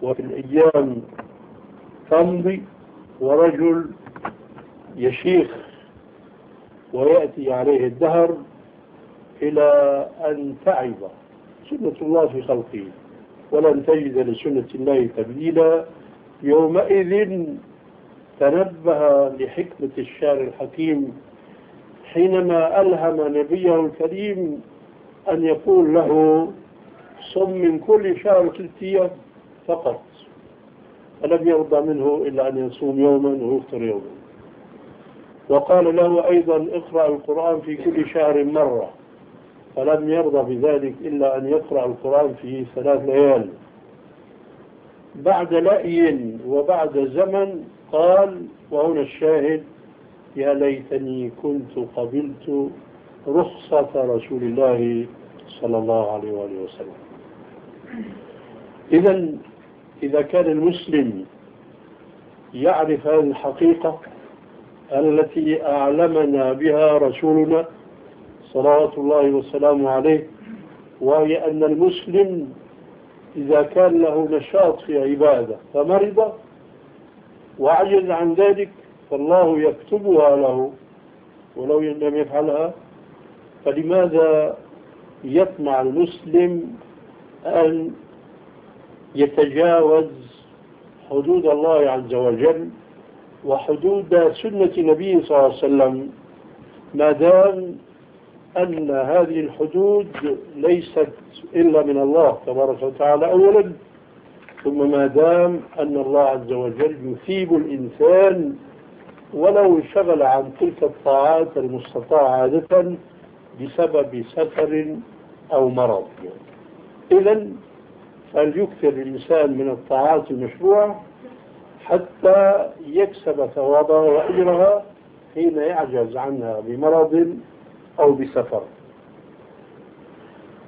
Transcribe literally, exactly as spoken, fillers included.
وفي الأيام تمضي ورجل يشيخ ويأتي عليه الدهر إلى أن تعب سنة الله في خلقه، ولن تجد لسنة الله تبديلا. يومئذ تنبه لحكمة الشاعر الحكيم حينما ألهم نبيه الكريم أن يقول له صم من كل شهر ثلاث أيام فقط، فلم يرضى منه إلا أن يصوم يوما ويفطر يوما. وقال له أيضا اقرأ القرآن في كل شهر مرة، فلم يرضى بذلك إلا أن يقرأ القرآن في ثلاث ليال. بعد لأي وبعد زمن قال، وهنا الشاهد: يا ليتني كنت قبلت رخصة رسول الله صلى الله عليه وآله وسلم. إذا إذا كان المسلم يعرف هذه الحقيقة التي أعلمنا بها رسولنا صلوات الله وسلامه عليه، وهي أن المسلم إذا كان له نشاط في عبادة فمرض وعجز عن ذلك فالله يكتبها له ولو لم يفعلها. فلماذا يطمع المسلم أن يتجاوز حدود الله عز وجل وحدود سنة النبي صلى الله عليه وسلم، ما دام أن هذه الحدود ليست إلا من الله تبارك وتعالى أولا، ثم ما دام أن الله عز وجل يثيب الإنسان ولو انشغل عن تلك الطاعات المستطاعة عادة بسبب سفر أو مرض. إذا فليكثر الإنسان من الطاعات المشروعة حتى يكسب ثوابها وأجرها حين يعجز عنها بمرض أو بسفر.